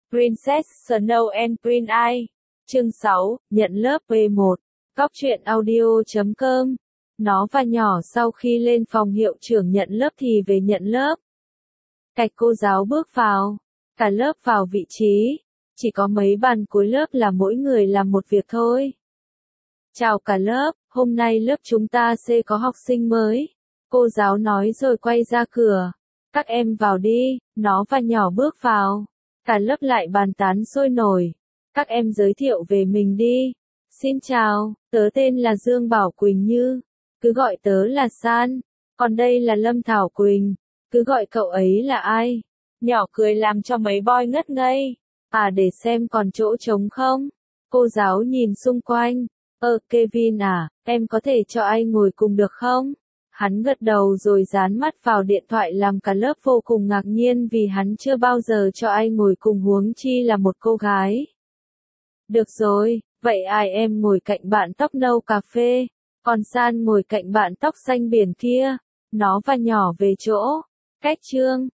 Princess Snow and Prince I. Chương 6, nhận lớp V1. Cóc truyện audio.com. Nó và nhỏ sau khi lên phòng hiệu trưởng nhận lớp thì về nhận lớp. Cạch cô giáo bước vào. Cả lớp vào vị trí. Chỉ có mấy bàn cuối lớp là mỗi người làm một việc thôi. Chào cả lớp, hôm nay lớp chúng ta sẽ có học sinh mới. Cô giáo nói rồi quay ra cửa. Các em vào đi, nó và nhỏ bước vào. Cả lớp lại bàn tán sôi nổi. Các em giới thiệu về mình đi. Xin chào, tớ tên là Dương Bảo Quỳnh Như. Cứ gọi tớ là San. Còn đây là Lâm Thảo Quỳnh. Cứ gọi cậu ấy là ai? Nhỏ cười làm cho mấy boy ngất ngây. À, để xem còn chỗ trống không? Cô giáo nhìn xung quanh. Kevin à, em có thể cho anh ngồi cùng được không? Hắn gật đầu rồi dán mắt vào điện thoại làm cả lớp vô cùng ngạc nhiên vì hắn chưa bao giờ cho ai ngồi cùng, huống chi là một cô gái. Được rồi, vậy ai em ngồi cạnh bạn tóc nâu cà phê, còn San ngồi cạnh bạn tóc xanh biển kia. Nó và nhỏ về chỗ. Cách chương.